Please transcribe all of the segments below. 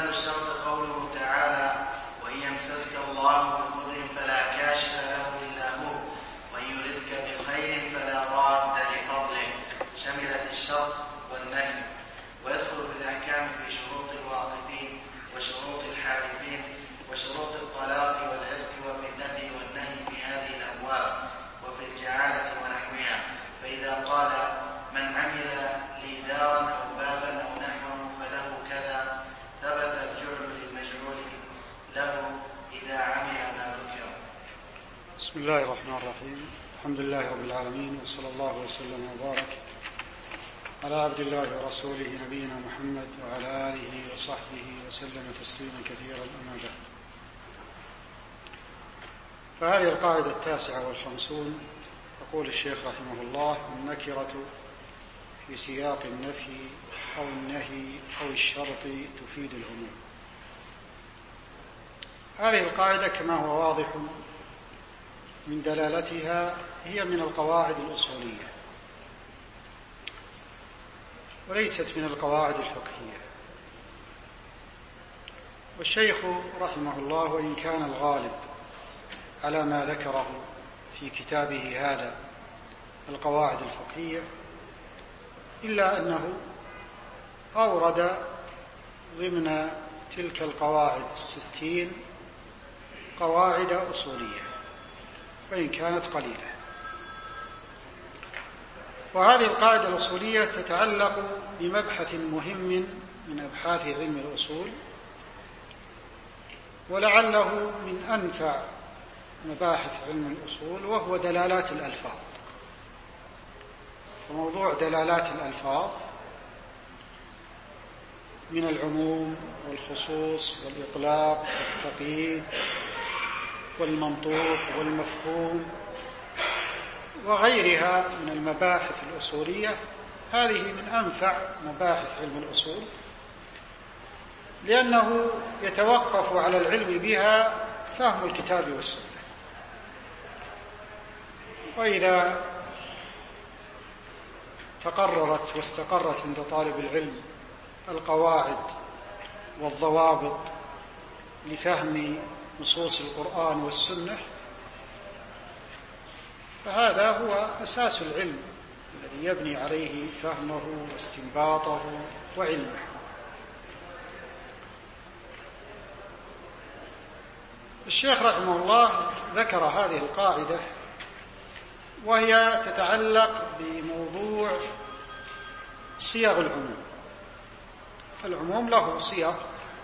ومثال الشرط قوله تعالى: وإن يمسسك الله بضر فلا كاشف له إلا هو وإن يردك بخير فلا راد لفضله، شملت الشرط والنهي، ويدخل في الأحكام في شروط الواقفين وشروط الحالفين وشروط الطلاق والعتق وفي النهي والنهي في هذه الأبواب وفي الجعالة ونحوها. فإذا قال: من عمل لي دارا أو بابا أو نحوه فله كذا، ثبت الجعل للمجعول له إذا عمل ما ذكر. بسم الله الرحمن الرحيم. الحمد لله رب العالمين، وصلى الله وسلم وبارك على عبد الله ورسوله نبينا محمد وعلى آله وصحبه وسلم تسليما كثيرا، أما بعد. فهذه القاعدة 59. يقول الشيخ رحمه الله: النكرة في سياق النفي أو النهي أو الشرط تفيد العموم. هذه القاعدة كما هو واضح من دلالتها هي من القواعد الأصولية وليست من القواعد الفقهية. والشيخ رحمه الله وإن كان الغالب على ما ذكره في كتابه هذا القواعد الفقهية، إلا أنه أورد ضمن تلك القواعد 60 قواعد أصولية وإن كانت قليلة. وهذه القاعدة الأصولية تتعلق بمبحث مهم من أبحاث علم الأصول، ولعله من أنفع مباحث علم الأصول، وهو دلالات الألفاظ. وموضوع دلالات الألفاظ من العموم والخصوص والإطلاق والتقييد والمنطوق والمفهوم وغيرها من المباحث الأصولية، هذه من أنفع مباحث علم الأصول، لأنه يتوقف على العلم بها فهم الكتاب والسنة. وإذا تقررت واستقرت عند طالب العلم القواعد والضوابط لفهم نصوص القرآن والسنة، فهذا هو أساس العلم الذي يبني عليه فهمه واستنباطه وعلمه. الشيخ رحمه الله ذكر هذه القاعدة، وهي تتعلق بموضوع صيغ العموم. العموم له صيغ،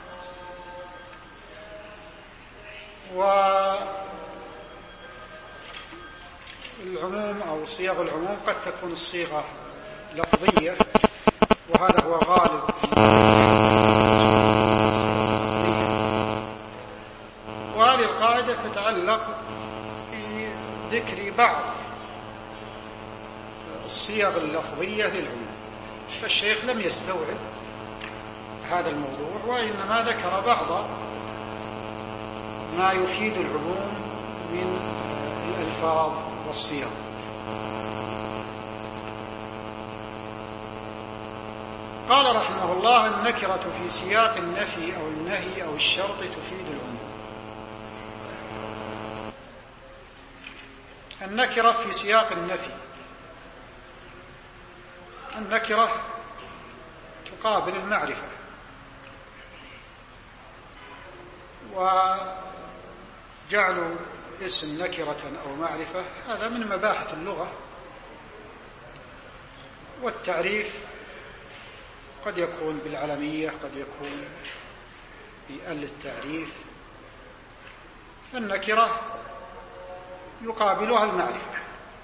والعموم أو صيغ العموم قد تكون الصيغة لفظية، وهذا هو غالب. وهذه القاعدة تتعلق بذكر بعض الصيغ اللفظية للعموم، فالشيخ لم يستوعب هذا الموضوع، وإنما ذكر بعض ما يفيد العموم من الألفاظ والصيغ. قال رحمه الله: النكرة في سياق النفي أو النهي أو الشرط تفيد العموم. النكرة في سياق النفي، النكرة تقابل المعرفة، وجعل اسم نكرة أو معرفة هذا من مباحث اللغة. والتعريف قد يكون بالعلمية، قد يكون بأل التعريف. النكرة يقابلها المعرفة.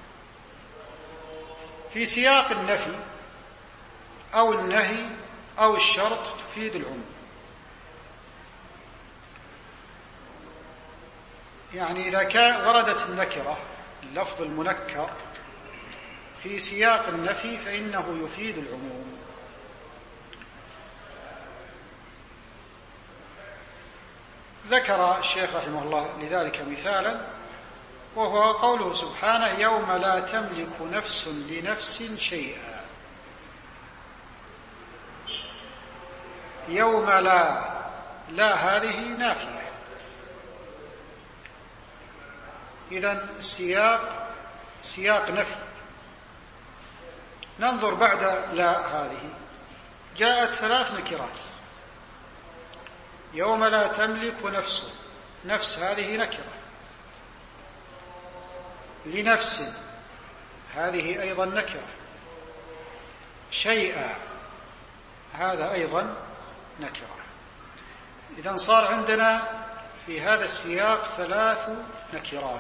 في سياق النفي أو النهي أو الشرط تفيد العموم. يعني إذا وردت النكرة اللفظ المنكر في سياق النفي فإنه يفيد العموم. ذكر الشيخ رحمه الله لذلك مثالا، وهو قوله سبحانه: يوم لا تملك نفس لنفس شيئا. يوم لا لا، هذه نافية. إذن السياق سياق نفي. ننظر بعد لا هذه. جاءت 3 نكرات. يوم لا تملك نفس هذه نكرة. لنفس هذه أيضا نكرة. شيئا هذا أيضا نكرة. إذن صار عندنا في هذا السياق 3 نكرات،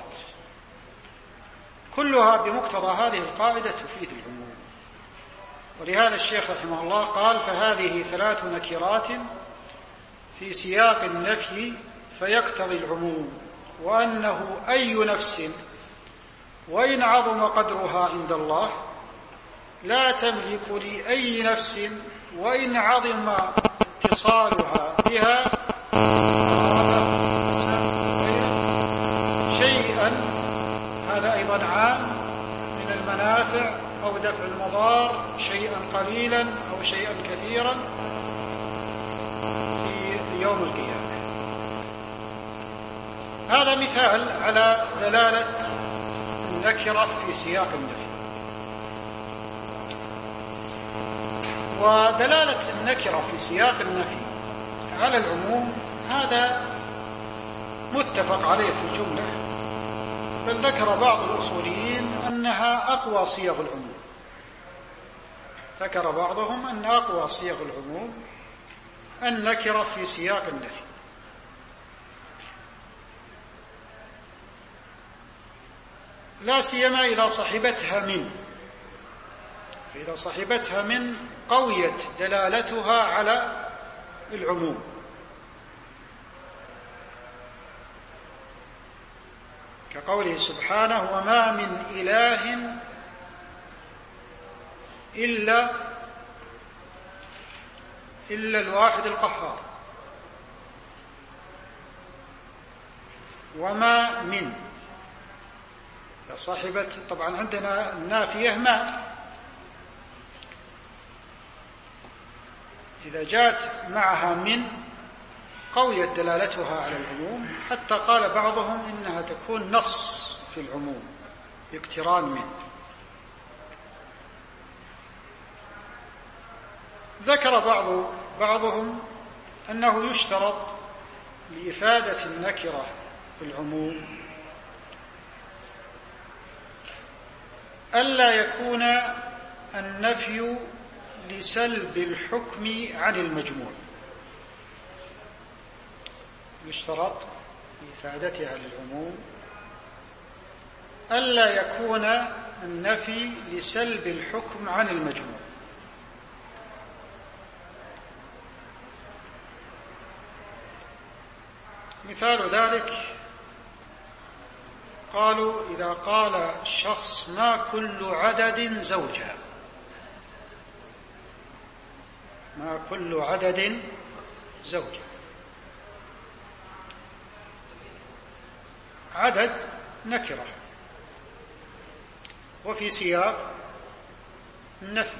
كلها بمقتضى هذه القاعدة تفيد العموم. ولهذا الشيخ رحمه الله قال: فهذه 3 نكرات في سياق النفي فيقتضي العموم، وأنه أي نفس وإن عظم قدرها عند الله لا تملك لأي نفس وإن عظم اتصالها بها شيئا. هذا أيضا عام من المنافع أو دفع المضار، شيئا قليلا أو شيئا كثيرا في يوم القيامة. هذا مثال على دلالة النكرة في سياق النفي. ودلالة النكرة في سياق النفي على العموم هذا متفق عليه في الجملة، بل ذكر بعض الأصوليين أنها أقوى صيغ العموم. ذكر بعضهم أن أقوى صيغ العموم النكرة في سياق النفي. لا سيما إذا صحبتها من، فإذا صحبتها من قويت دلالتها على العموم. كقوله سبحانه: وما من إله إلا الواحد القهار. وما من صاحبة، طبعا عندنا النافية ما، إذا جاءت معها من قويت دلالتها على العموم، حتى قال بعضهم إنها تكون نص في العموم باقتران من. ذكر بعضهم أنه يشترط لإفادة النكرة في العموم ألا يكون النفي لسلب الحكم عن المجموع. يشترط لإفادتها للعموم ألا يكون النفي لسلب الحكم عن المجموع. مثال ذلك قالوا: إذا قال الشخص ما كل عدد زوجة، ما كل عدد زوجة، عدد نكرة وفي سياق النفي،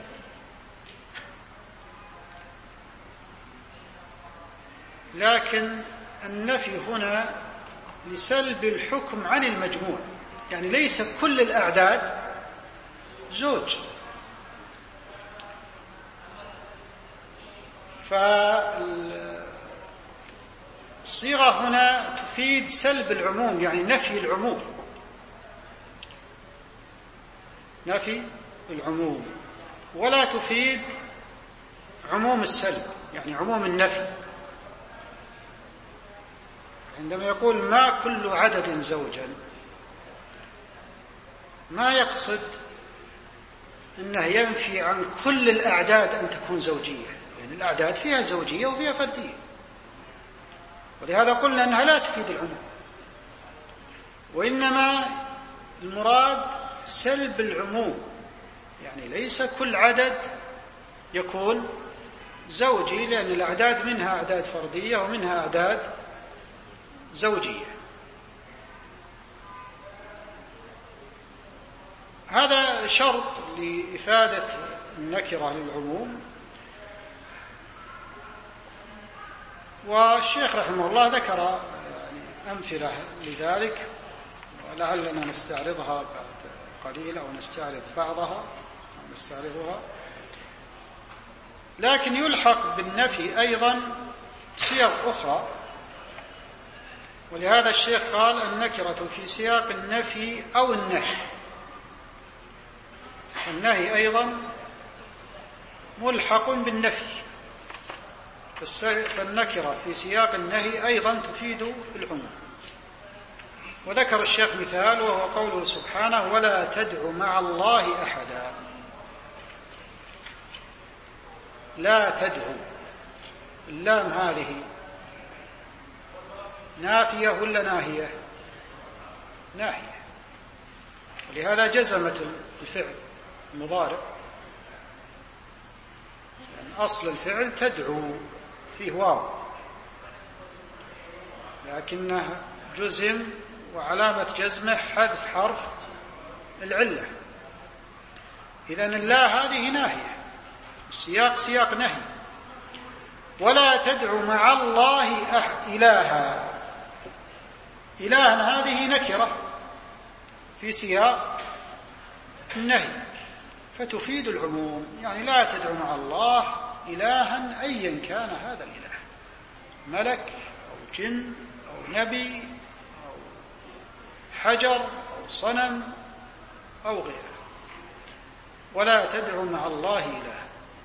لكن النفي هنا لسلب الحكم عن المجموع، يعني ليس كل الأعداد زوج. فالصيغة هنا تفيد سلب العموم، يعني نفي العموم، نفي العموم، ولا تفيد عموم السلب، يعني عموم النفي. عندما يقول ما كل عدد زوجا، ما يقصد أنه ينفي عن كل الأعداد أن تكون زوجية، يعني الأعداد فيها زوجية وفيها فردية، ولهذا قلنا أنها لا تفيد العموم، وإنما المراد سلب العموم، يعني ليس كل عدد يكون زوجي، لأن الأعداد منها أعداد فردية ومنها أعداد زوجية. هذا شرط لإفادة النكرة للعموم، والشيخ رحمه الله ذكر يعني أمثلة لذلك، ولعلنا نستعرضها بعد قليل أو نستعرض بعضها أو نستعرضها. لكن يلحق بالنفي أيضا صيغ أخرى، ولهذا الشيخ قال النكرة في سياق النفي أو النهي. النهي أيضا ملحق بالنفي، فالنكرة في سياق النهي أيضا تفيد العموم. وذكر الشيخ مثال وهو قوله سبحانه ولا تدع مع الله أحدا. لا تدعو، اللام هذه نافية ولا ناهية؟ ناهية، ولهذا جزمت الفعل المضارع، يعني أصل الفعل تدعو فيه واو، لكنه جزم وعلامة جزمه حذف حرف العلة. إذن الله هذه ناهية، السياق سياق نهي. ولا تدعو مع الله إلها، إلها هذه نكرة في سياق النهي فتفيد العموم، يعني لا تدعو مع الله إلها أيا كان هذا الإله، ملك أو جن أو نبي أو حجر أو صنم أو غيره. ولا تدعو مع الله إلها.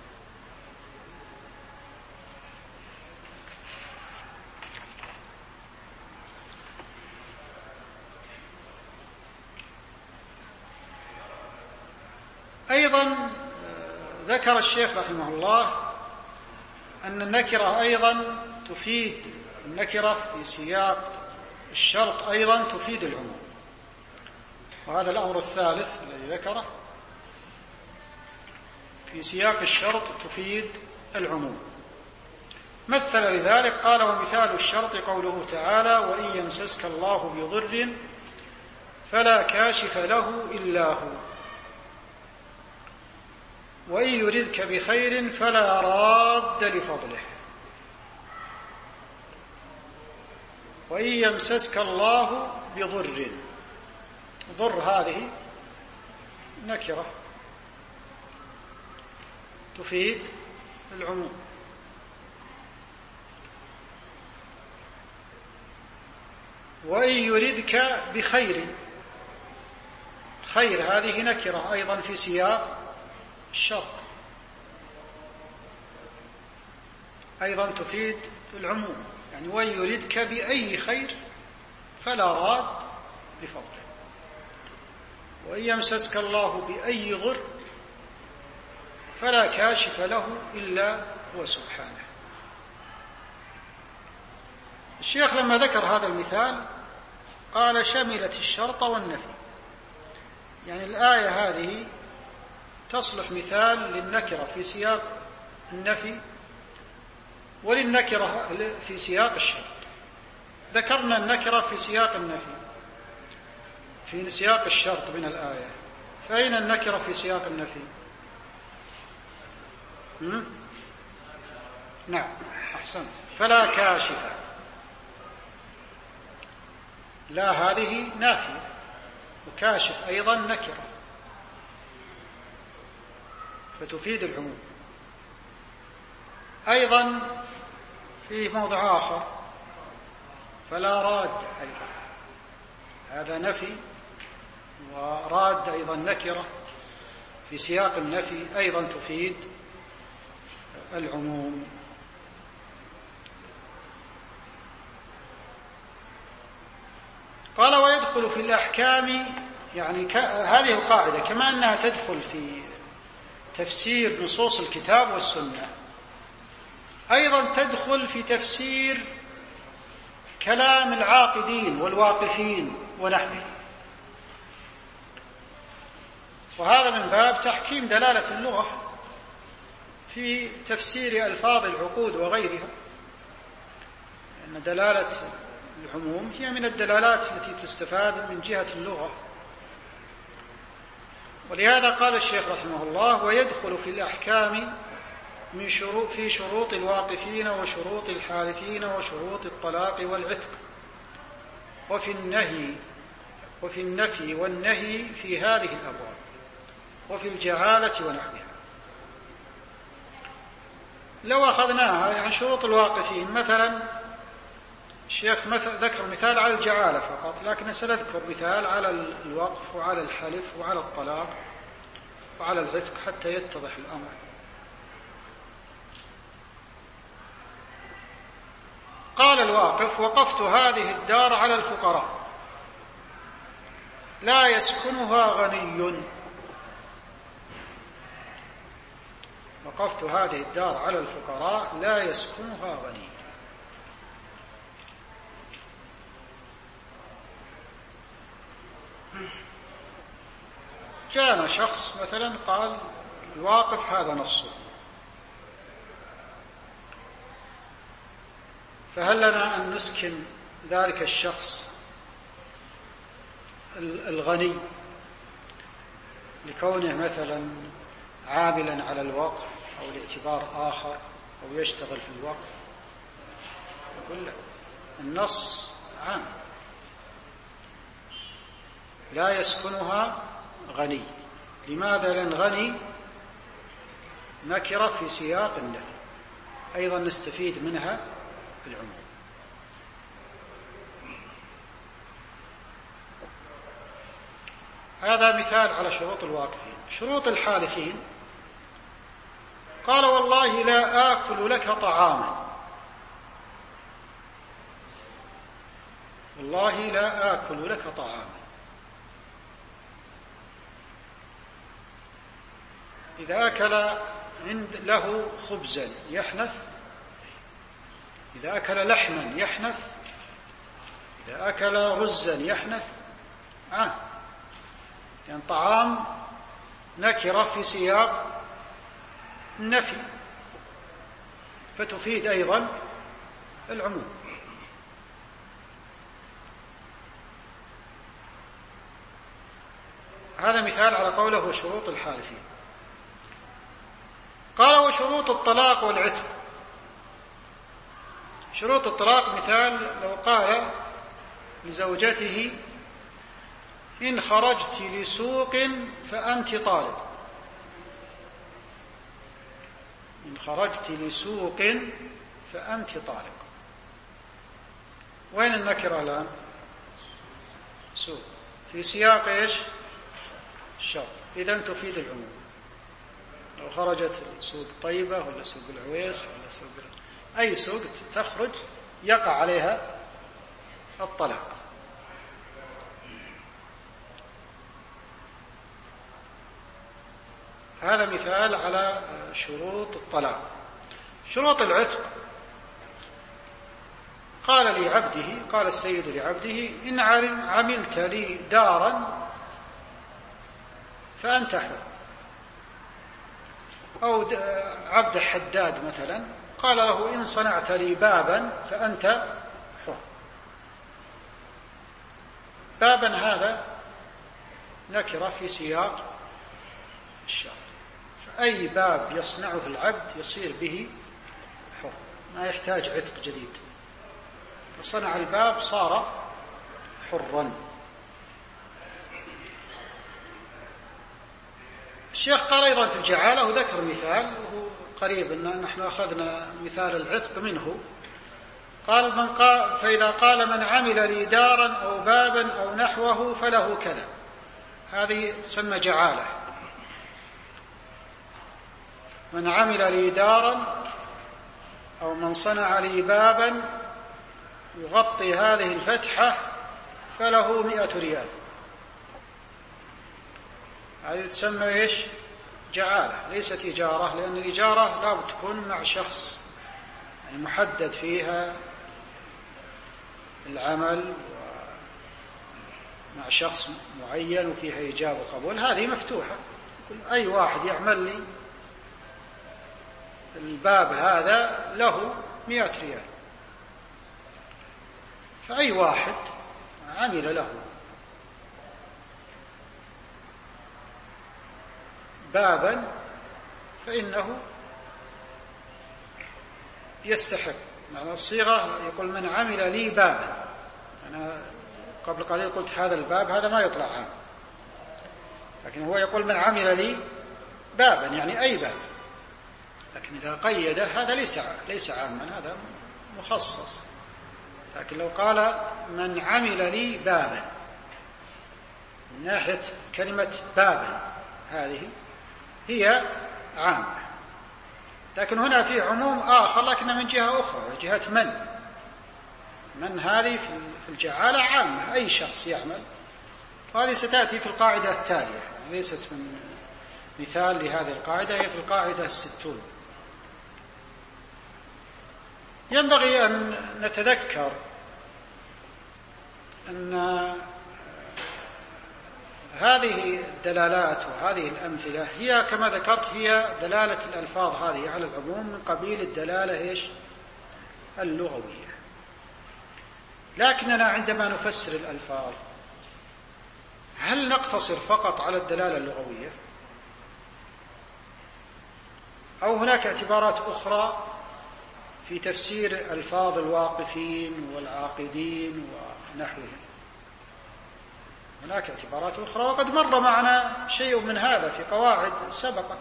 أيضا ذكر الشيخ رحمه الله أن النكرة أيضا تفيد، النكرة في سياق الشرط أيضا تفيد العموم، وهذا الأمر الثالث الذي ذكره، في سياق الشرط تفيد العموم. مثل لذلك قال ومثال الشرط قوله تعالى وإن يمسسك الله بضر فلا كاشف له إلا هو وإن يردك بخير فلا راد لفضله. وإن يمسسك الله بضر، ضر هذه نكرة تفيد العموم. وإن يردك بخير، خير هذه نكرة أيضا في سياق الشرط، أيضا تفيد العموم، يعني وإن يردك بأي خير فلا راد لفضله. وإن يمسسك الله بأي ضر فلا كاشف له إلا هو سبحانه. الشيخ لما ذكر هذا المثال قال شملت الشرط والنفي، يعني الآية هذه تصلح مثال للنكرة في سياق النفي وللنكرة في سياق الشرط. ذكرنا النكرة في سياق النفي في سياق الشرط من الآية، فأين النكرة في سياق النفي؟ نعم أحسنت، فلا كاشف، لا هذه نافية، وكاشف أيضا نكرة فتفيد العموم. أيضا في موضع آخر فلا راد أيضا، هذا نفي، وراد أيضا نكرة في سياق النفي أيضا تفيد العموم. قال ويدخل في الأحكام، يعني هذه القاعدة كما أنها تدخل في تفسير نصوص الكتاب والسنة أيضا تدخل في تفسير كلام العاقدين والواقفين ونحوه، وهذا من باب تحكيم دلالة اللغة في تفسير ألفاظ العقود وغيرها، لأن دلالة العموم هي من الدلالات التي تستفاد من جهة اللغة. ولهذا قال الشيخ رحمه الله ويدخل في الأحكام في شروط الواقفين وشروط الحالفين وشروط الطلاق والعتق، وفي النفي والنهي في هذه الأبواب، وفي الجعالة ونحوها. لو أخذناها يعني شروط الواقفين مثلا، الشيخ ذكر مثال على الجعالة فقط، لكن سنذكر مثال على الوقف وعلى الحلف وعلى الطلاق وعلى العتق حتى يتضح الأمر. قال الواقف: وقفت هذه الدار على الفقراء لا يسكنها غني. وقفت هذه الدار على الفقراء لا يسكنها غني. جاءنا شخص مثلا قال الواقف هذا نصه، فهل لنا أن نسكن ذلك الشخص الغني لكونه مثلا عاملا على الوقف أو لاعتبار آخر أو يشتغل في الوقف؟ يقول لا، النص عام، لا يسكنها غني. لماذا؟ لأن غني نكرة في سياق النفي، أيضا نستفيد منها في العموم. هذا مثال على شروط الواقفين. شروط الحالفين: قال والله لا آكل لك طعاما، والله لا آكل لك طعاما. إذا أكل له خبزا يحنث، إذا أكل لحما يحنث، إذا أكل رزا يحنث، يعني طعام نكرة في سياق النفي فتفيد أيضا العموم. هذا مثال على قوله وشروط الحالفين. قال وشروط الطلاق والعتق. شروط الطلاق مثال لو قال لزوجته إن خرجت لسوق فأنت طالق. إن خرجت لسوق فأنت طالق. وين النكرة الآن؟ سوق في سياق إيش؟ الشرط، إذن تفيد العموم. لو خرجت سوق طيبة ولا سوق العويس ولا سوق أي سوق تخرج يقع عليها الطلاق. هذا مثال على شروط الطلاق. شروط العتق: قال لعبده، قال السيد لعبده إن عملت لي دارا فأنت حر. أو عبد حداد مثلا قال له إن صنعت لي بابا فأنت حر. بابا هذا نكرة في سياق الشرط، فأي باب يصنعه العبد يصير به حر، ما يحتاج عتق جديد. فصنع الباب صار حرا. الشيخ قال أيضا في الجعالة وذكر مثال وهو قريب أن نحن أخذنا مثال العتق منه. قال فإذا قال من عمل لي دارا أو بابا أو نحوه فله كذا، هذه تسمى جعالة. من عمل لي دارا أو من صنع لي بابا يغطي هذه الفتحة فله 100 ريال. هذه تسمى إيش؟ جعالة، ليست إجارة، لأن الإجارة لا تكون مع شخص محدد فيها العمل مع شخص معين وفيها إيجاب وقبول. هذه مفتوحة، أي واحد يعمل لي الباب هذا له 100 ريال، فأي واحد عمل له بابا فإنه يستحق. معنى الصيغة يقول من عمل لي بابا، أنا قبل قليل قلت هذا الباب هذا ما يطلع عام، لكن هو يقول من عمل لي بابا يعني أي باب، لكن إذا قيد هذا ليس عاما، هذا مخصص. لكن لو قال من عمل لي بابا من ناحية كلمة بابا هذه هي عامة، لكن هنا في عموم آخر لكنه من جهة أخرى، جهة من هذه في الجعالة عامة، أي شخص يعمل، وهذه ستأتي في القاعدة التالية، ليست من مثال لهذه القاعدة، هي في القاعدة 60. ينبغي أن نتذكر أن هذه الدلالات وهذه الأمثلة هي كما ذكرت هي دلالة الألفاظ هذه على العموم من قبيل الدلالة اللغوية، لكننا عندما نفسر الألفاظ هل نقتصر فقط على الدلالة اللغوية أو هناك اعتبارات أخرى في تفسير ألفاظ الواقفين والعاقدين ونحوهم؟ هناك اعتبارات أخرى، وقد مر معنا شيء من هذا في قواعد سبقت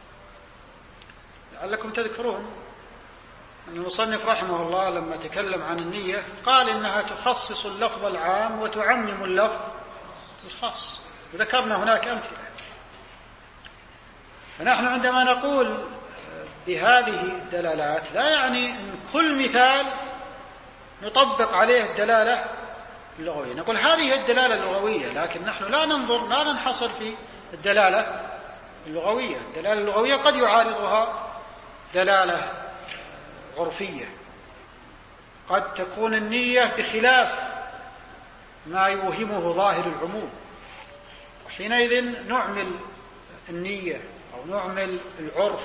لعلكم تذكرون. أن المصنف رحمه الله لما تكلم عن النية قال إنها تخصص اللفظ العام وتعمم اللفظ الخاص، وذكرنا هناك أمثلة. فنحن عندما نقول بهذه الدلالات لا يعني أن كل مثال نطبق عليه الدلالة اللغوية، نقول هذه الدلالة اللغوية، لكن نحن لا ننحصر في الدلالة اللغوية. الدلالة اللغوية قد يعارضها دلالة عرفية، قد تكون النية بخلاف ما يوهمه ظاهر العموم، وحينئذ نعمل النية أو نعمل العرف.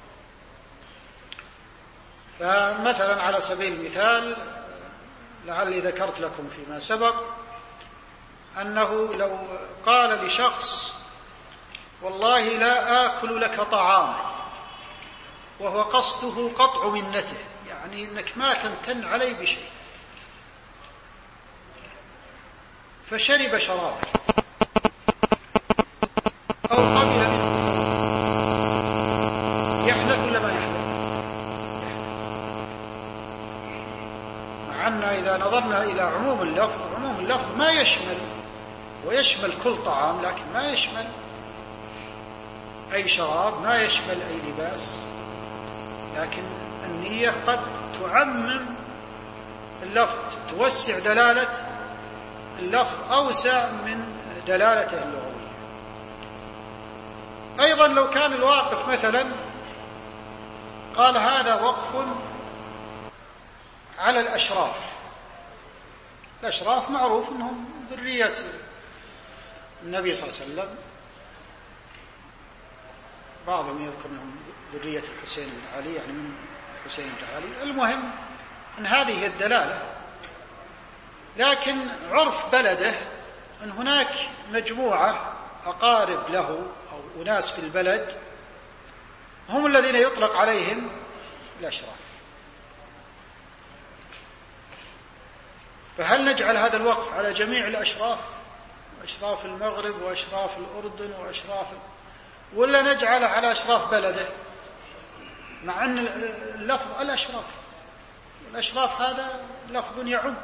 فمثلا على سبيل المثال لعلي ذكرت لكم فيما سبق أنه لو قال لشخص والله لا آكل لك طعاما، وهو قصده قطع منته، يعني أنك ما تمتن علي بشيء، فشرب شرابا أو قبل منه، يحدث ولا ما يحدث؟ مع أن إذا نظرنا إلى عموم اللفظ ما يشمل، ويشمل كل طعام، لكن ما يشمل أي شراب، ما يشمل أي لباس، لكن النية قد تعمم اللفظ، توسع دلالة اللفظ أوسع من دلالته اللغوية. أيضا لو كان الواقف مثلا قال هذا وقف على الأشراف، الأشراف معروف أنهم ذرية النبي صلى الله عليه وسلم، بعضهم يذكر أنهم ذرية الحسين بن علي، يعني من الحسين بن علي. المهم أن هذه هي الدلالة، لكن عرف بلده أن هناك مجموعة أقارب له أو أناس في البلد هم الذين يطلق عليهم الأشراف، فهل نجعل هذا الوقف على جميع الأشراف، أشراف المغرب وأشراف الأردن ولا نجعله على أشراف بلده، مع أن اللفظ الأشراف هذا لفظ يعم،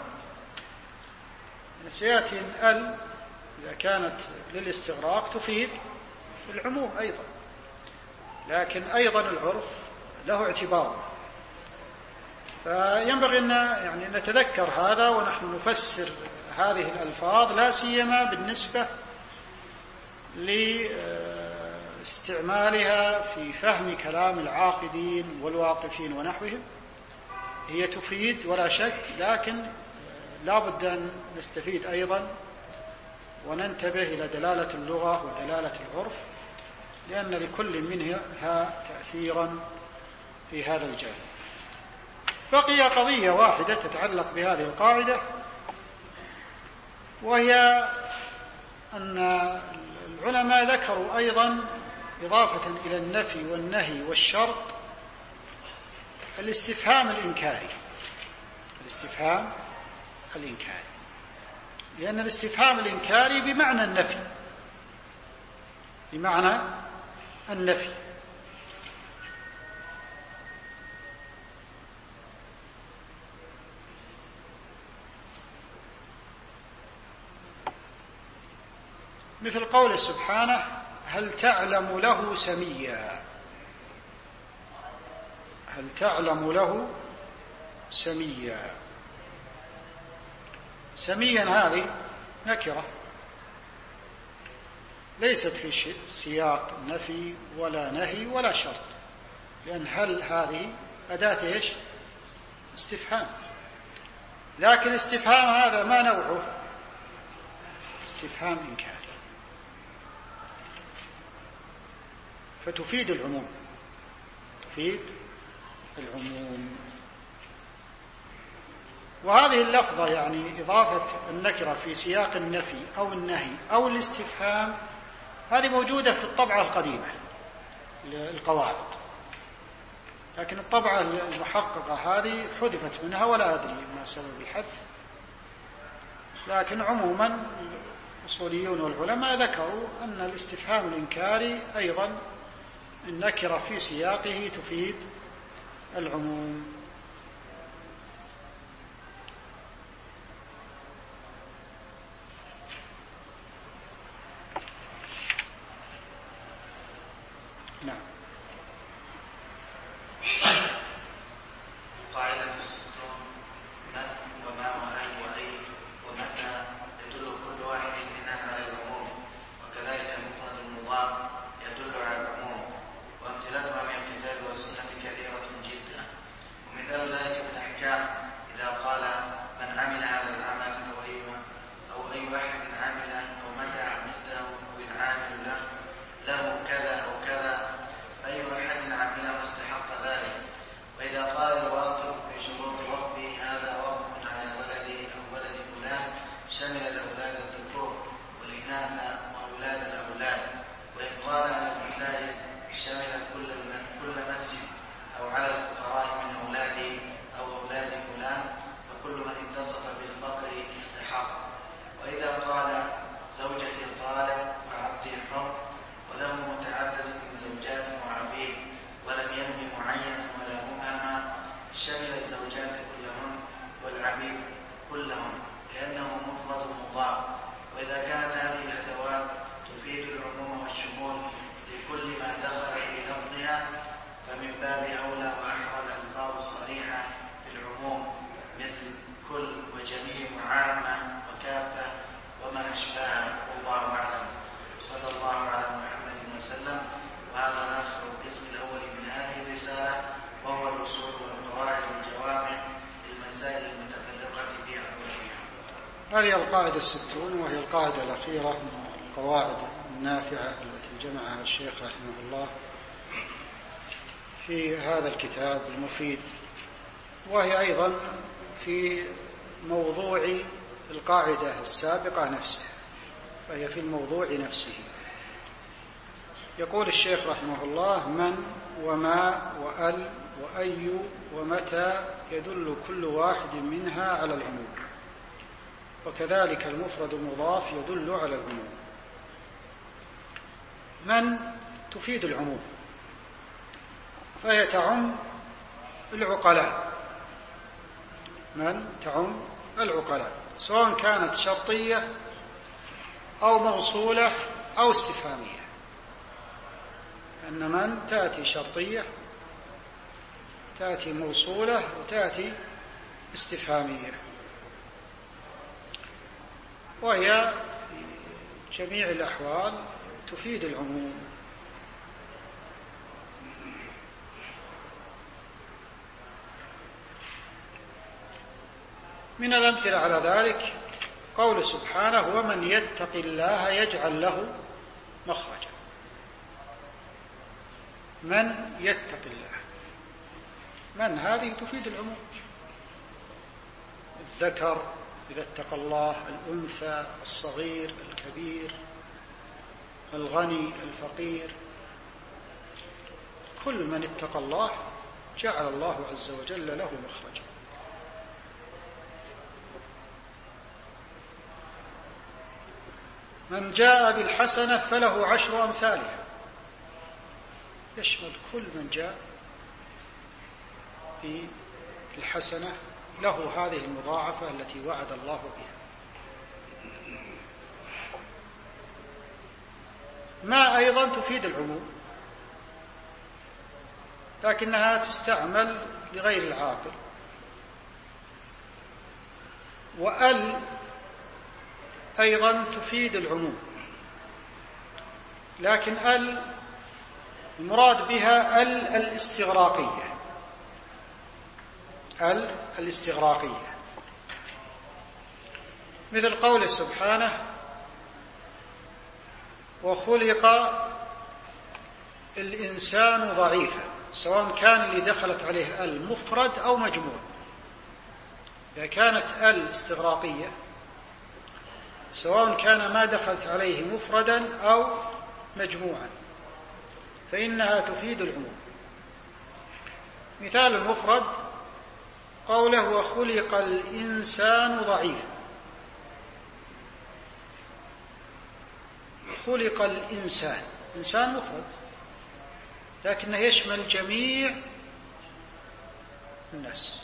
سيأتي أن إذا كانت للاستغراق تفيد العموم أيضا، لكن أيضا العرف له اعتبار. فينبغي أن يعني نتذكر هذا ونحن نفسر هذه الألفاظ، لا سيما بالنسبة لاستعمالها في فهم كلام العاقدين والواقفين ونحوهم. هي تفيد ولا شك، لكن لا بد أن نستفيد أيضا وننتبه إلى دلالة اللغة ودلالة العرف، لأن لكل منها تأثيرا في هذا الجانب. بقي قضية واحدة تتعلق بهذه القاعدة، وهي أن العلماء ذكروا أيضا إضافة إلى النفي والنهي والشرط الاستفهام الإنكاري. الاستفهام الإنكاري، لأن الاستفهام الإنكاري بمعنى النفي، بمعنى النفي. مثل قوله سبحانه: هل تعلم له سميا. هل تعلم له سميا. سميا هذه نكرة ليست في سياق نفي ولا نهي ولا شرط، لأن هل هذه أداة إيش؟ استفهام. لكن الاستفهام هذا ما نوعه؟ استفهام إنكاري، فتفيد العموم، تفيد العموم. وهذه اللفظة يعني إضافة النكرة في سياق النفي أو النهي أو الاستفهام، هذه موجودة في الطبعة القديمة القواعد، لكن الطبعة المحققة هذه حذفت منها ولا أدري ما سبب الحذف. لكن عموما الأصوليون والعلماء ذكروا أن الاستفهام الإنكاري أيضا النكرة في سياقه تفيد العموم. نعم. قاعدة الستون: من وما وأي وأي ومتى يدل كل واحد منها على العموم، وكذلك المفرد المضاف يدل على العموم، وأمثلتها من الكتاب والسنة كثيرة جدا. ومثال ذلك في الأحكام إذا قال: من عمل هذا العمل أو أي واحد عاملا، أو متى عملته، أو العامل له كذا أو كذا، أي واحد عمله استحق ذلك. وإذا قال الواقف في شروط وقفه: هذا وقف على ولدي أو ولد فلان، شمل الأولاد الذكور والإناث وأولاد الأولاد. وإن قال على المساجد: شمل كل مسجد، أو على الفقراء من أولادي أو أولاد فلان، فكل من اتصف بالفقر استحق. وإذا قال: زوجتي طالب وعبدي حر، وله متعدد من زوجات وعبيد، ولم ينوي معينا ولا مبهما، شمل الزوجات كلهن والعبيد كلهم، لأنه مفرد مضاف. وإذا كانت هذه الأدوات تفيد العموم والشمول لكل ما دخل في لفظها، فمن باب أولى وأحرى الألفاظ الصريحة بالعموم، مثل كل وجميع وعامة وكافة وما أشبهها. والله أعلم. صلى الله على محمد وسلم. وهذا آخر القسم الأول من هذه الرسالة، وهو الأصول والقواعد والجوامع للمسائل المتفرقة في أبوابها. هذه القاعدة 60، وهي القاعدة الأخيرة من القواعد النافعة التي جمعها الشيخ رحمه الله في هذا الكتاب المفيد، وهي أيضا في موضوع القاعدة السابقة نفسها، فهي في الموضوع نفسه. يقول الشيخ رحمه الله: من وما وأل وأي ومتى يدل كل واحد منها على العموم، وكذلك المفرد المضاف يدل على العموم. من تفيد العموم، فهي تعم العقلاء. من تعم العقلاء، سواء كانت شرطية أو موصولة أو استفهامية. أن من تأتي شرطية، تأتي موصولة، وتأتي استفهامية، وهي في جميع الأحوال تفيد العموم. من الأمثلة على ذلك قول سبحانه: ومن يتق الله يجعل له مخرجا. من يتق الله، من هذه تفيد العموم. الذكر إذا اتقى الله، الأنثى، الصغير، الكبير، الغني، الفقير، كل من اتقى الله جعل الله عز وجل له مخرجا. من جاء بالحسنة فله 10 أمثالها، يشمل كل من جاء بالحسنة له هذه المضاعفة التي وعد الله بها. ما أيضا تفيد العموم، لكنها تستعمل لغير العاقل. وأل أيضا تفيد العموم، لكن أل المراد بها الاستغراقية، الاستغراقية، مثل قوله سبحانه: وخلق الإنسان ضعيفا، سواء كان اللي دخلت عليه مفرد أو مجموع. إذا كانت الاستغراقية سواء كان ما دخلت عليه مفردا أو مجموعا فإنها تفيد العموم. مثال المفرد قوله: وخلق الإنسان ضعيفا. خلق الإنسان، إنسان مفرد لكنه يشمل جميع الناس،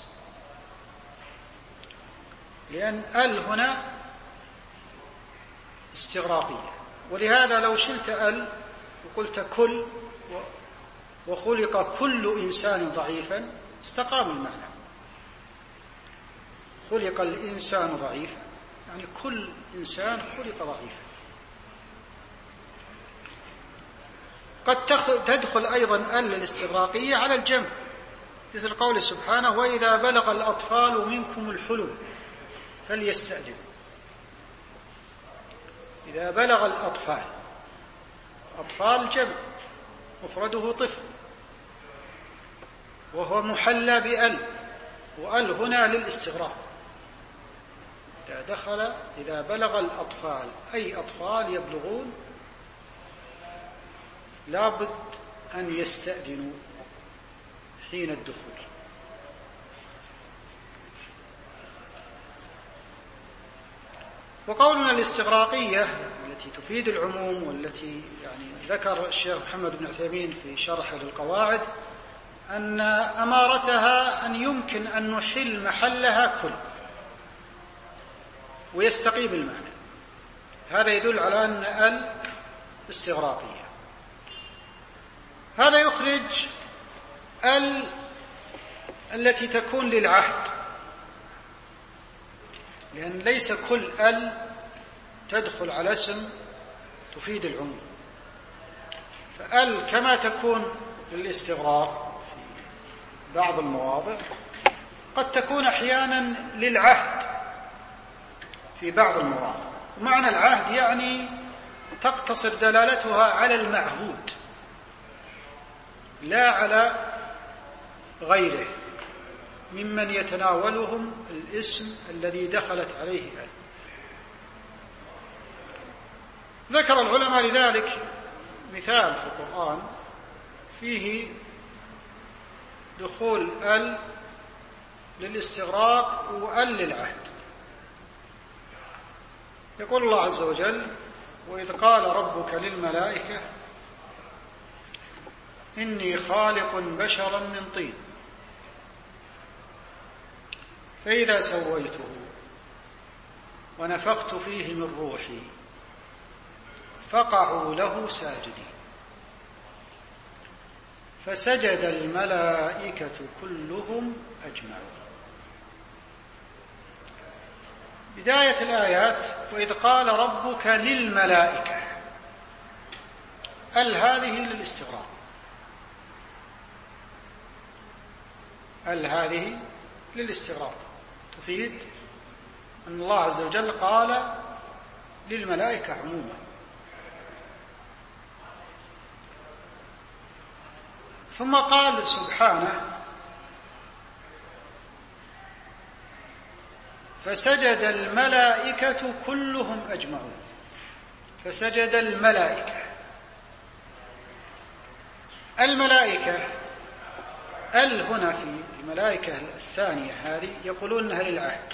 لأن هنا استغراقية. ولهذا لو شلت وقلت كل وخلق كل إنسان ضعيفا استقام المعنى. خلق الإنسان ضعيفا يعني كل إنسان خلق ضعيفا. قد تدخل أيضا الاستغراقية على الجمع، مثل قول سبحانه: وإذا بلغ الأطفال منكم الحلم فليستأذنوا. إذا بلغ الأطفال، أطفال جمع مفرده طفل، وهو محلى وأل هنا للاستغراق. إذا بلغ الأطفال أي أطفال يبلغون لابد أن يستأذنوا حين الدخول. وقولنا الاستغراقية التي تفيد العموم، والتي ذكر الشيخ محمد بن عثيمين في شرحه للقواعد أن أمارتها أن يمكن أن نحل محلها كل ويستقيم المعنى. هذا يدل على أن الاستغراقية. هذا يخرج التي تكون للعهد، لأن ليس كل تدخل على اسم تفيد العموم. كما تكون للاستغراق في بعض المواضع قد تكون أحيانا للعهد في بعض المواضع. ومعنى العهد يعني تقتصر دلالتها على المعهود لا على غيره ممن يتناولهم الاسم الذي دخلت عليه ذكر العلماء لذلك مثال في القرآن فيه دخول للاستغراق للعهد. يقول الله عز وجل: وإذ قال ربك للملائكة إني خالق بشرا من طين فإذا سويته ونفخت فيه من روحي فقعوا له ساجدين فسجد الملائكة كلهم أجمعون. بداية الآيات: وإذ قال ربك للملائكة، هذه للاستغراق، هذه للاستغراق تفيد أن الله عز وجل قال للملائكة عموما. ثم قال سبحانه: فسجد الملائكة كلهم أجمعون. فسجد الملائكة هنا في الملائكة الثانية هذه يقولون أنها للعهد،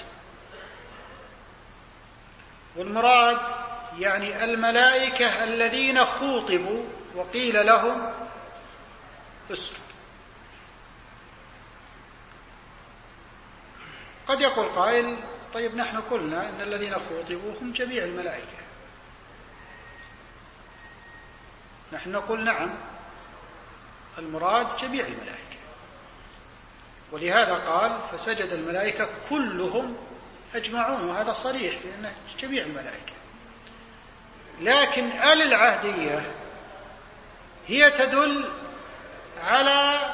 والمراد يعني الملائكة الذين خوطبوا وقيل لهم اسجد. قد يقول قائل طيب نحن قلنا أن الذين خوطبوا هم جميع الملائكة. نحن نقول نعم، المراد جميع الملائكة، ولهذا قال فسجد الملائكة كلهم أجمعون، وهذا صريح لأنه جميع الملائكة. لكن العهدية هي تدل على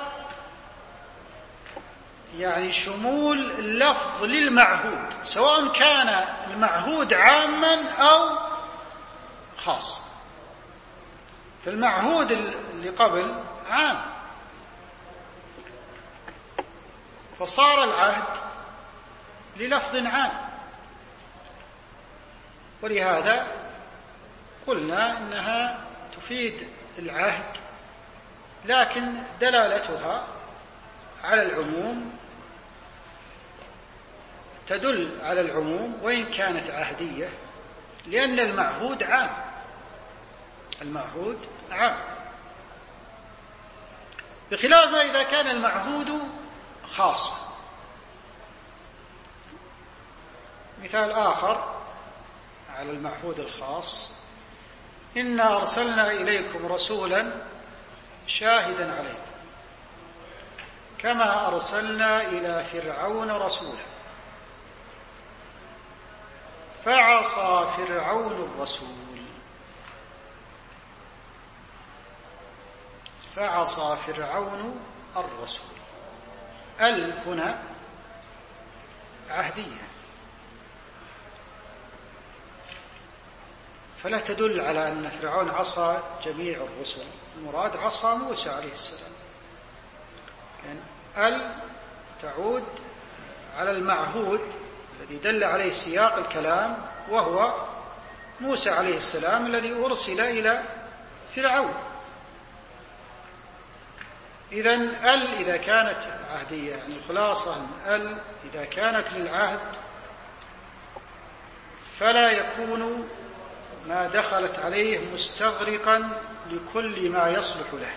يعني شمول اللفظ للمعهود، سواء كان المعهود عاما أو خاص. فالمعهود اللي قبل عام، فصار العهد للفظ عام، ولهذا قلنا إنها تفيد العهد، لكن دلالتها على العموم تدل على العموم وإن كانت عهدية، لأن المعهود عام، المعهود عام، بخلاف ما إذا كان المعهود خاص. مثال آخر على المعهود الخاص: إنا أرسلنا إليكم رسولا شاهدا عليكم كما أرسلنا إلى فرعون رسولا فعصى فرعون الرسول. فعصى فرعون الرسول. هنا عهدية، فلا تدل على أن فرعون عصى جميع الرسل، المراد عصى موسى عليه السلام، لأن تعود على المعهود الذي دل عليه سياق الكلام، وهو موسى عليه السلام الذي أرسل إلى فرعون. إذن إذا كانت عهدية، يعني الخلاصة إذا كانت للعهد فلا يكون ما دخلت عليه مستغرقا لكل ما يصلح له،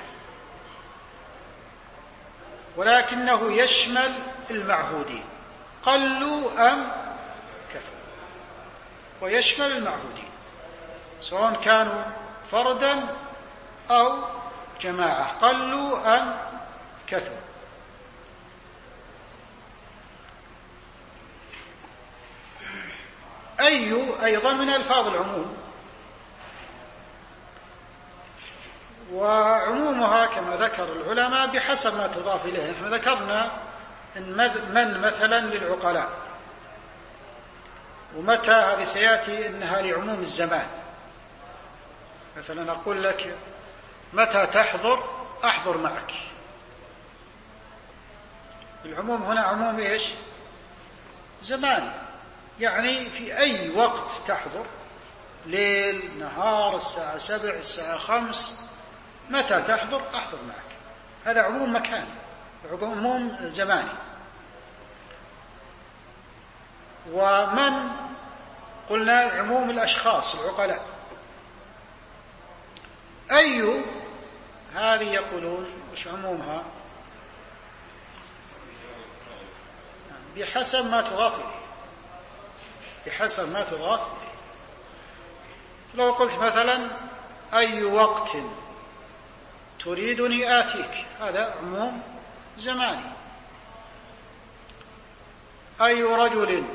ولكنه يشمل المعهودين قلوا أم كثروا، ويشمل المعهودين سواء كانوا فردا أو جماعة، قلوا أم كثروا. أيضا من ألفاظ العموم، وعمومها كما ذكر العلماء بحسب ما تضاف إليه. نحن ذكرنا من مثلا للعقلاء، ومتى هذه سيأتي إنها لعموم الزمان. مثلا أقول لك متى تحضر أحضر معك. العموم هنا عموم إيش؟ زمان، يعني في أي وقت تحضر، ليل نهار، الساعة 7 الساعة 5، متى تحضر أحضر معك. هذا عموم مكاني، عموم زماني. ومن قلنا عموم الأشخاص العقلاء. هذه يقولون وش عمومها؟ بحسب ما تضاف إليه، بحسب ما تضاف إليه. لو قلت مثلا أي وقت تريدني آتيك، هذا عموم زماني. أي رجل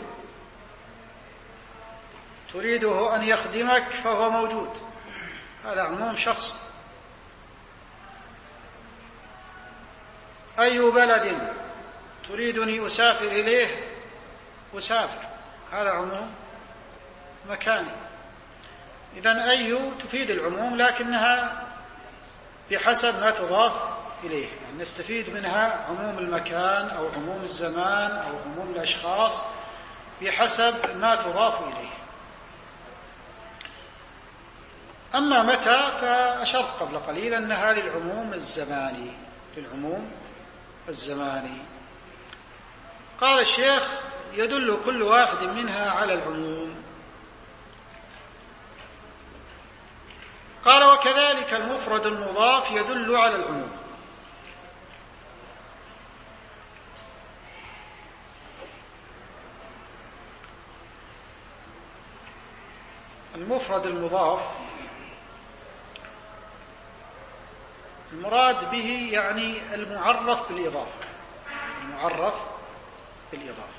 تريده أن يخدمك فهو موجود، هذا عموم شخصي. أي بلد تريدني أسافر إليه أسافر، هذا عموم مكاني. إذن أي تفيد العموم، لكنها بحسب ما تضاف إليه، يعني نستفيد منها عموم المكان أو عموم الزمان أو عموم الأشخاص بحسب ما تضاف إليه. أما متى فأشرت قبل قليل أنها للعموم الزماني، للعموم الزماني. قال الشيخ: يدل كل واحد منها على العموم. قال: وكذلك المفرد المضاف يدل على العموم. المفرد المضاف المراد به يعني المعرف بالإضافة، المعرف بالإضافة.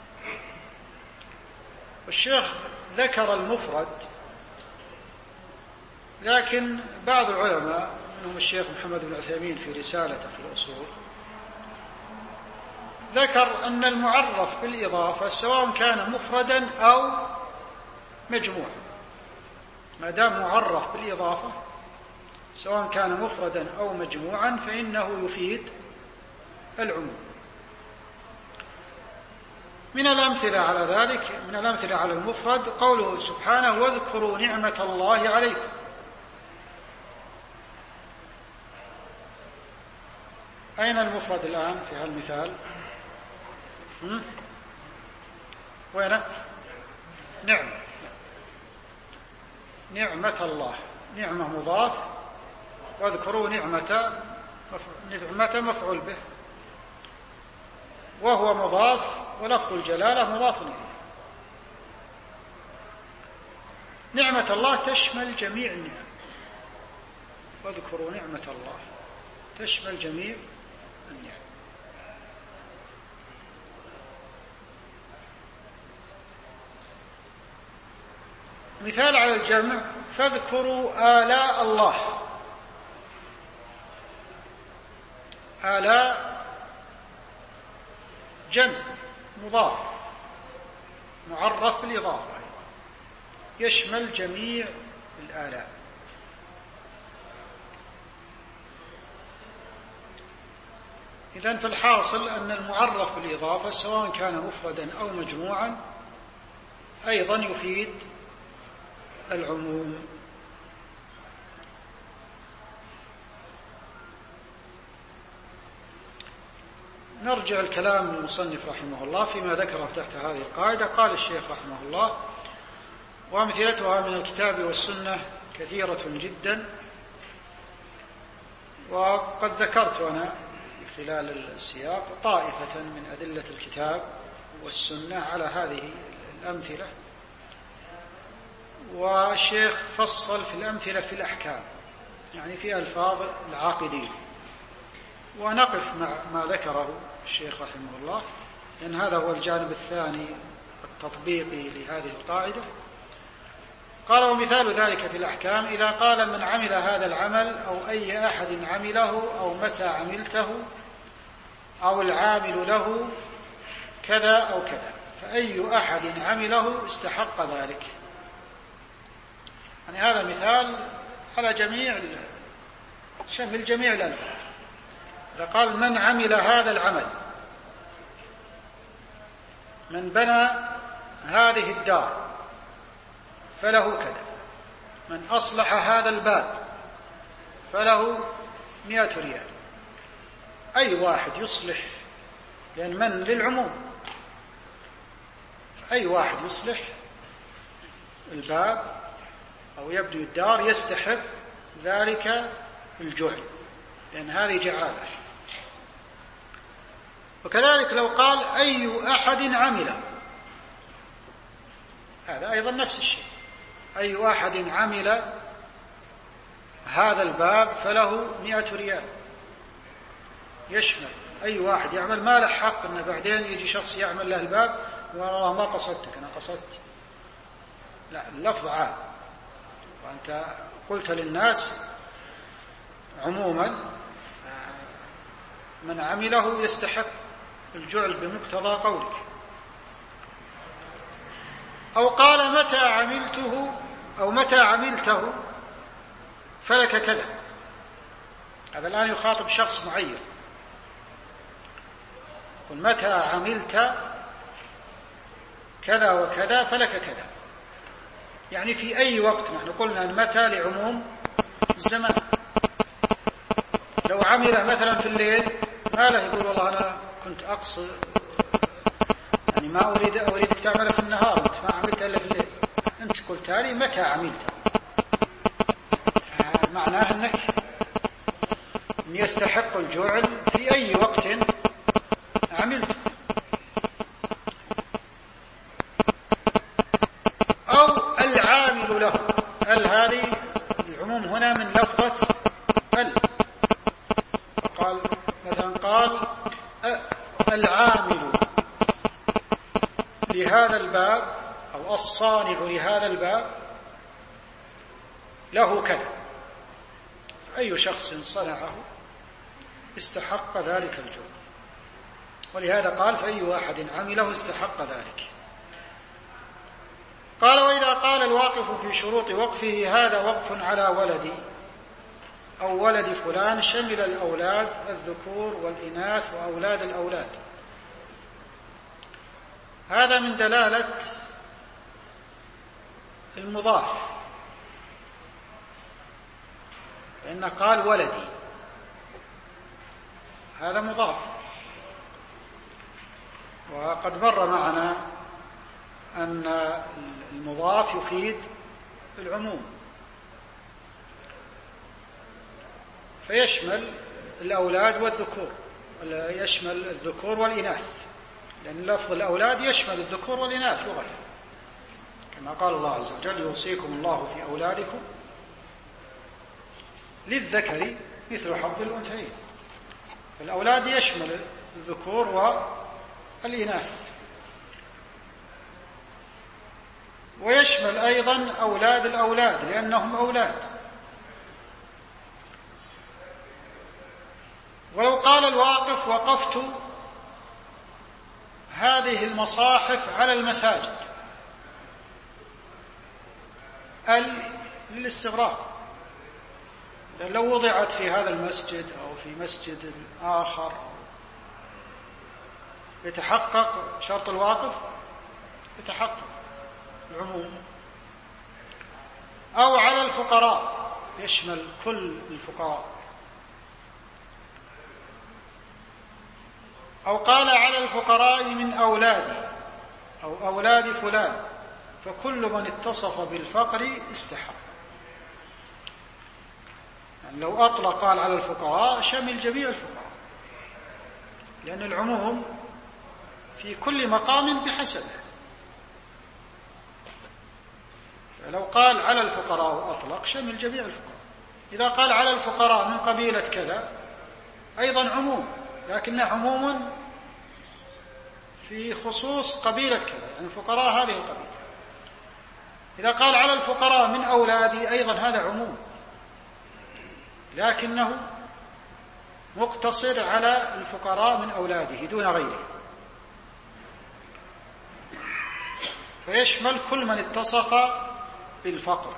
والشيخ ذكر المفرد، لكن بعض العلماء منهم الشيخ محمد بن عثيمين في رسالته في الأصول ذكر أن المعرف بالإضافة سواء كان مفردا أو مجموعا، ما دام معرف بالإضافة سواء كان مفردا أو مجموعا فإنه يفيد العموم. من الأمثلة على ذلك، من الأمثلة على المفرد قوله سبحانه: واذكروا نعمة الله عليكم. أين المفرد الآن في هالمثال؟ وين؟ نعمة الله، نعمة مضاف، واذكروا نعمة مفعول به، وهو مضاف، ولفظ الجلالة مضاف إليه. نعمة الله تشمل جميع النعم، واذكروا نعمة الله تشمل جميع النعم. مثال على الجمع: فاذكروا آلاء الله. آلاء جمع مضاف معرف بالإضافة، يشمل جميع الآلاء. إذن فالحاصل أن المعرف بالإضافة سواء كان مفردا أو مجموعا أيضا يفيد العموم. نرجع الكلام للمصنف رحمه الله فيما ذكره تحت هذه القاعدة. قال الشيخ رحمه الله: وأمثلتها من الكتاب والسنة كثيرة جدا. وقد ذكرت أنا خلال السياق طائفة من أدلة الكتاب والسنة على هذه الأمثلة، والشيخ فصل في الأمثلة في الأحكام، يعني في ألفاظ العاقدين. ونقف مع ما ذكره الشيخ رحمه الله، لأن هذا هو الجانب الثاني التطبيقي لهذه القاعدة. قال: ومثال ذلك في الأحكام إذا قال من عمل هذا العمل أو أي أحد عمله أو متى عملته أو العامل له كذا أو كذا، فأي أحد عمله استحق ذلك. يعني هذا مثال على شمل جميع الألفاظ. إذا قال من عمل هذا العمل، من بنى هذه الدار فله كذا، من أصلح هذا الباب فله 100 ريال. أي واحد يصلح، لأن من للعموم، أي واحد يصلح الباب أو يبني الدار يستحق ذلك الجهد، لأن هذه جعالة. وكذلك لو قال أي أحد عمله، هذا أيضا نفس الشيء، أي أحد عمل هذا الباب فله 100 ريال، يشمل أي واحد يعمل. ما له حق أن بعدين يجي شخص يعمل له الباب والله ما قصدتك، أنا قصدت. لا، اللفظ عام، وأنت قلت للناس عموما من عمله يستحق الجعل بمقتضى قولك. أو قال متى عملته أو متى عملته فلك كذا. هذا الآن يخاطب شخص معين، قل متى عملت كذا وكذا فلك كذا، يعني في أي وقت. نحن قلنا أن متى لعموم الزمان. لو عمل مثلا في الليل ما له يقول والله أنا كنت أقصد يعني ما أريدك تعمل في النهار، أنت ما عملت إلا في الليل، أنت قلت لي متى عملت، معناه أنك يستحق الجعل في أي وقت عملت. أو العامل له، هذه العموم هنا من لفظة قال مثلا قال العامل لهذا الباب أو الصانع لهذا الباب له كذا، أي شخص صنعه استحق ذلك الجرم، ولهذا قال فأي واحد عمله استحق ذلك. قال وإذا قال الواقف في شروط وقفه هذا وقف على ولدي أو ولد فلان شمل الأولاد الذكور والإناث وأولاد الأولاد، هذا من دلالة المضاف، فإنه قال ولدي، هذا مضاف. وقد مر معنا أن المضاف يفيد العموم، فيشمل الأولاد والذكور، ولا يشمل الذكور والإناث، لأن لفظ الأولاد يشمل الذكور والإناث لغة، كما قال الله عز وجل يوصيكم الله في أولادكم للذكر مثل حظ الأنثيين، فالأولاد يشمل الذكور والإناث، ويشمل أيضا أولاد الأولاد لأنهم أولاد. ولو قال الواقف وقفت هذه المصاحف على المساجد، للاستغراق، لو وضعت في هذا المسجد أو في مسجد آخر يتحقق شرط الواقف، يتحقق العموم. أو على الفقراء، يشمل كل الفقراء. أو قال على الفقراء من أولادي أو أولاد فلان، فكل من اتصف بالفقر استحق. يعني لو أطلق قال على الفقراء شمل جميع الفقراء، لأن العموم في كل مقام بحسبه. فلو قال على الفقراء وأطلق شمل جميع الفقراء. إذا قال على الفقراء من قبيلة كذا أيضا عموم، لكنه عموم في خصوص قبيلة كذا، يعني الفقراء هذه القبيلة. إذا قال على الفقراء من أولادي أيضا هذا عموم، لكنه مقتصر على الفقراء من أولاده دون غيره، فيشمل كل من اتصف بالفقر.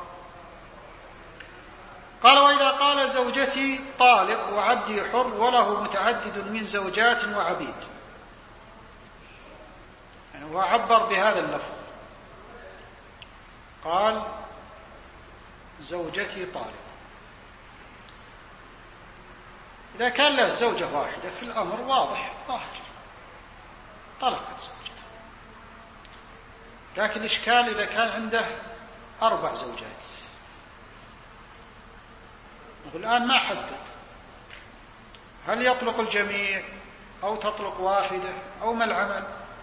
قال وإذا قال زوجتي طالق وعبدي حر وله متعدد من زوجات وعبيد، يعني هو عبر بهذا اللفظ، قال زوجتي طالق. إذا كان له زوجة واحدة في الأمر واضح ظاهر، طلقت زوجته. لكن الإشكال إذا كان عنده 4 زوجات، الآن ما حدد هل يطلق الجميع أو تطلق واحدة أو ما العمل.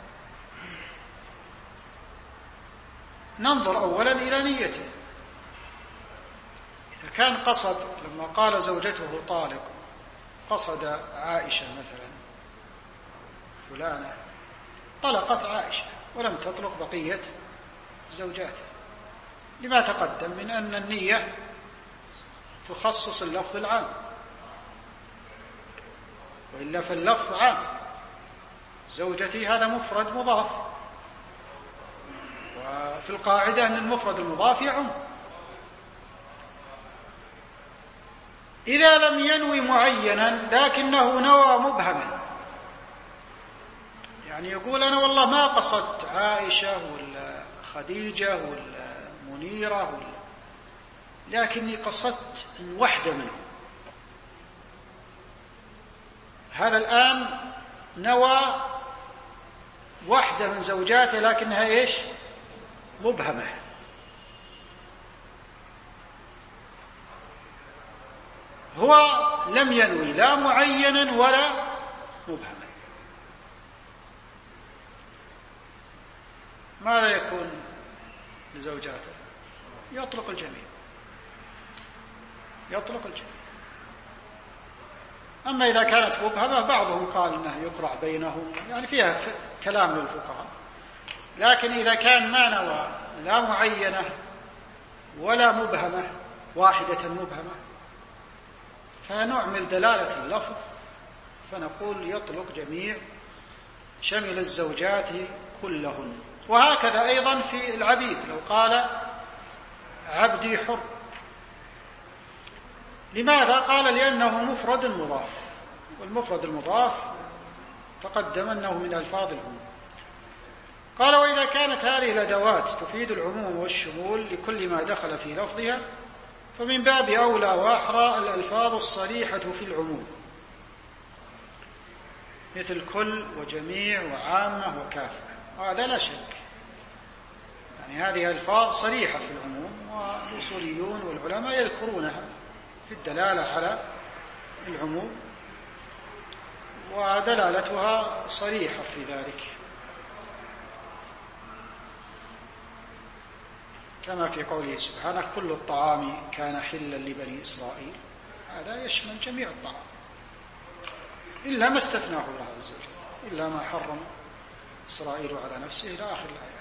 ننظر أولا إلى نيته. إذا كان قصد لما قال زوجته طالق قصد عائشة مثلا فلانة، طلقت عائشة ولم تطلق بقية زوجاته، لما تقدم من أن النية تخصص اللفظ العام، وإلا فاللفظ عام. زوجتي هذا مفرد مضاف، وفي القاعدة أن المفرد المضاف يعم. إذا لم ينوي معينا لكنه نوى مبهما، يعني يقول أنا والله ما قصدت عائشة ولا خديجة ولا منيرة ولا، لكني قصدت واحدة منهم، هذا الآن نوى واحدة من زوجاته لكنها إيش؟ مبهمة. هو لم ينوي لا معينا ولا مبهما. ماذا يكون لزوجاته؟ يطلق الجميع. أما إذا كانت مبهمة بعضهم قال أنه يقرع بينهم، يعني فيها كلام للفقهاء. لكن إذا كان ما نوى لا معينة ولا مبهمة، واحدة مبهمة، فنعمل دلالة اللفظ فنقول يطلق جميع، شمل الزوجات كلهن. وهكذا أيضا في العبيد، لو قال عبدي حر، لماذا؟ قال لأنه مفرد مضاف، والمفرد المضاف تقدم أنه من ألفاظ العموم. قال وإذا كانت هذه الأدوات تفيد العموم والشمول لكل ما دخل في لفظها فمن باب أولى وأحرى الألفاظ الصريحة في العموم، مثل كل وجميع وعامة وكافة. هذا لا شك، يعني هذه ألفاظ صريحة في العموم، والأصوليون والعلماء يذكرونها في الدلالة على العموم، ودلالتها صريحة في ذلك، كما في قوله سبحانه كل الطعام كان حلا لبني إسرائيل. هذا يشمل جميع الطعام إلا ما استثناه الله عز وجل، إلا ما حرم إسرائيل على نفسه إلى آخر الآيات.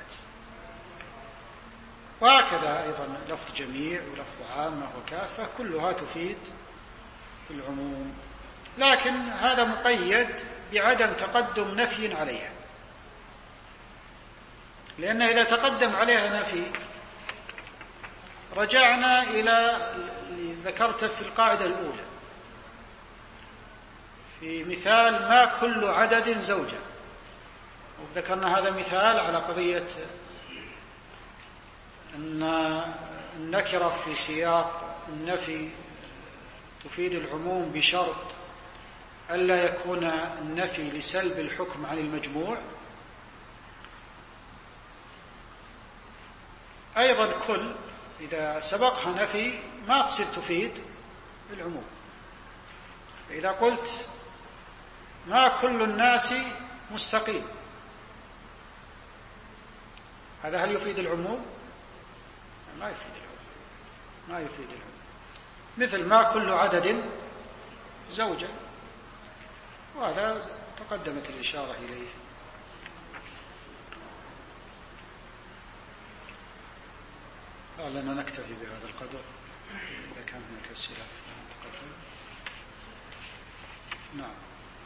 وهكذا أيضا لفظ جميع ولفظ عامة وكافة كلها تفيد العموم، لكن هذا مقيد بعدم تقدم نفي عليها، لأن إذا تقدم عليها نفي رجعنا إلى ذكرته في القاعدة الأولى في مثال ما كل عدد زوجة، وذكرنا هذا مثال على قضية أن النكرة في سياق النفي تفيد العموم بشرط ألا يكون النفي لسلب الحكم عن المجموع. أيضا كل إذا سبقها نفي ما تصير تفيد العموم. إذا قلت ما كل الناس مستقيم، هذا هل يفيد العموم؟ ما يفيد العموم. مثل ما كل عدد زوجة، وهذا تقدمت الإشارة إليه. لأننا نكتفي بهذا القدر، إذا كان هناك أسئلة نتقدم. نعم.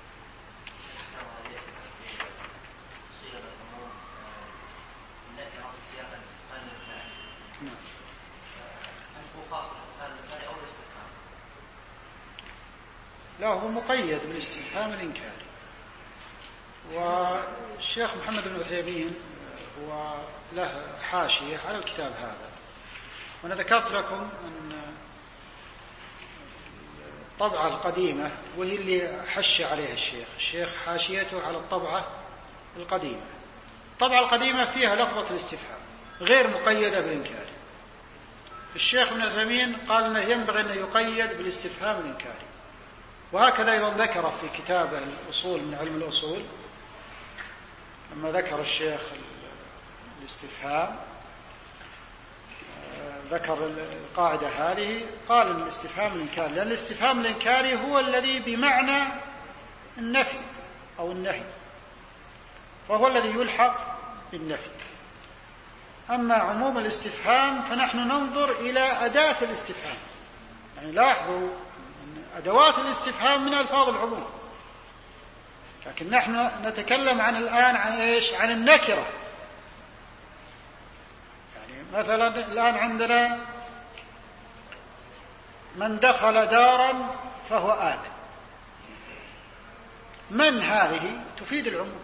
لا، هو مقيد بالاستفهام الإنكاري. والشيخ محمد بن عثيمين هو له حاشية على الكتاب هذا، وأنا ذكرت لكم أن الطبعة القديمة وهي اللي حش عليها الشيخ حاشيته على الطبعة القديمة. الطبعة القديمة فيها لفظة الاستفهام غير مقيدة بالإنكار. الشيخ ابن عثيمين قال أنه ينبغي أن يقيد بالاستفهام الإنكاري، وهكذا أيضا ذكر في كتابه الأصول من علم الأصول، لما ذكر الشيخ الاستفهام ذكر القاعدة هذه، قال أن الاستفهام الإنكاري، لأن الاستفهام الإنكاري هو الذي بمعنى النفي أو النهي، فهو الذي يلحق بالنفي. أما عموم الاستفهام فنحن ننظر إلى أداة الاستفهام، يعني لاحظوا أن أدوات الاستفهام من ألفاظ العموم، لكن نحن نتكلم الآن عن إيش؟ عن النكرة. يعني مثلا الآن عندنا من دخل دارا فهو آمن، من هذه تفيد العموم،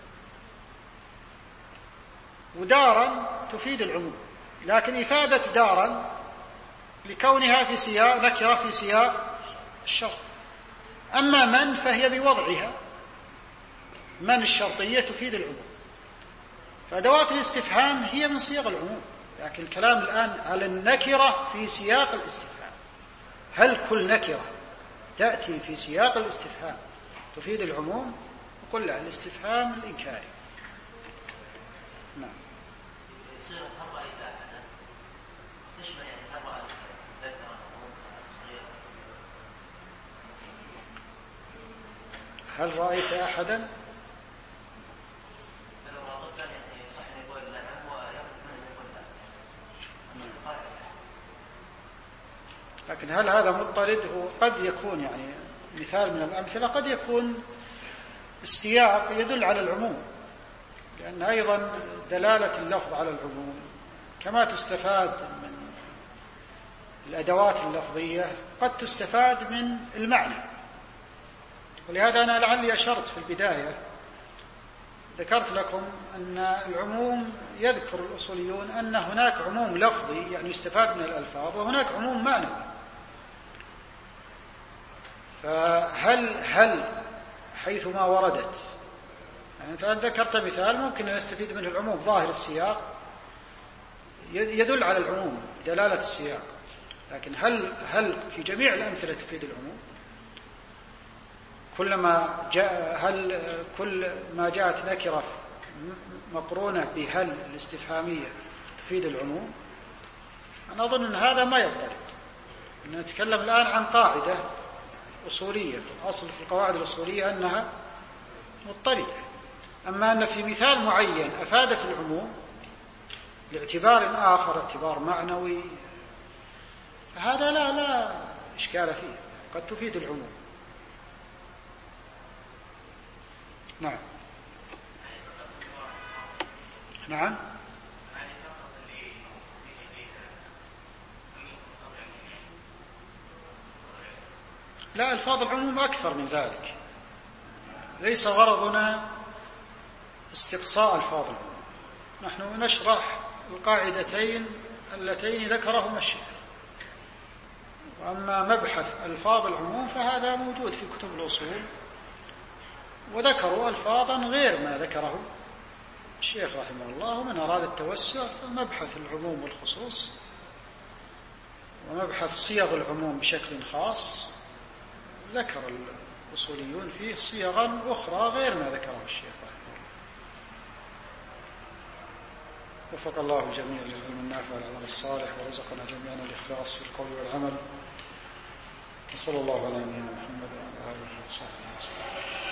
ودارا تفيد العموم، لكن إفادة دارا لكونها في سياق نكرة في سياق الشرط، أما من فهي بوضعها، من الشرطية تفيد العموم، فأدوات الاستفهام هي من صيغ العموم. لكن الكلام الآن على النكرة في سياق الاستفهام، هل كل نكرة تأتي في سياق الاستفهام تفيد العموم؟ نقول لا، الاستفهام الإنكاري. نعم. هل رأيت أحدا؟ لكن هل هذا مضطرد؟ هو قد يكون يعني مثال من الأمثلة، قد يكون السياق يدل على العموم، لأن أيضا دلالة اللفظ على العموم كما تستفاد من الأدوات اللفظية قد تستفاد من المعنى. ولهذا أنا لعلي أشرت في البداية، ذكرت لكم أن العموم يذكر الأصوليون أن هناك عموم لفظي يعني يستفاد من الألفاظ، وهناك عموم معنوي. فهل حيثما وردت، يعني ذكرت مثال ممكن أن نستفيد منه العموم، ظاهر السياق يدل على العموم دلالة السياق، لكن هل في جميع الأمثلة تفيد العموم؟ كل ما جاءت نكرة مقرونة بهل الاستفهامية تفيد العموم؟ أنا أظن أن هذا ما يضطرد. نتكلم الآن عن قاعدة أصولية، الأصل في القواعد الأصولية أنها مضطردة. أما أن في مثال معين أفادت العموم لاعتبار آخر، اعتبار معنوي، فهذا لا إشكال فيه، قد تفيد العموم. نعم. نعم. لا، ألفاظ العموم أكثر من ذلك، ليس غرضنا استقصاء ألفاظ العموم، نحن نشرح القاعدتين اللتين ذكرهما الشيخ. وأما مبحث ألفاظ العموم فهذا موجود في كتب الأصول، وذكروا ألفاظا غير ما ذكره الشيخ رحمه الله. ومن أراد التوسع فمبحث العموم والخصوص ومبحث صيغ العموم بشكل خاص ذكر الأصوليون فيه صيغا أخرى غير ما ذكره الشيخ رحمه الله. وفق الله الجميع للعلم النافع والعمل الصالح، ورزقنا جميعا الإخلاص في القول والعمل. وصلى الله على نبينا محمد وعلى آله وصحبه وسلم.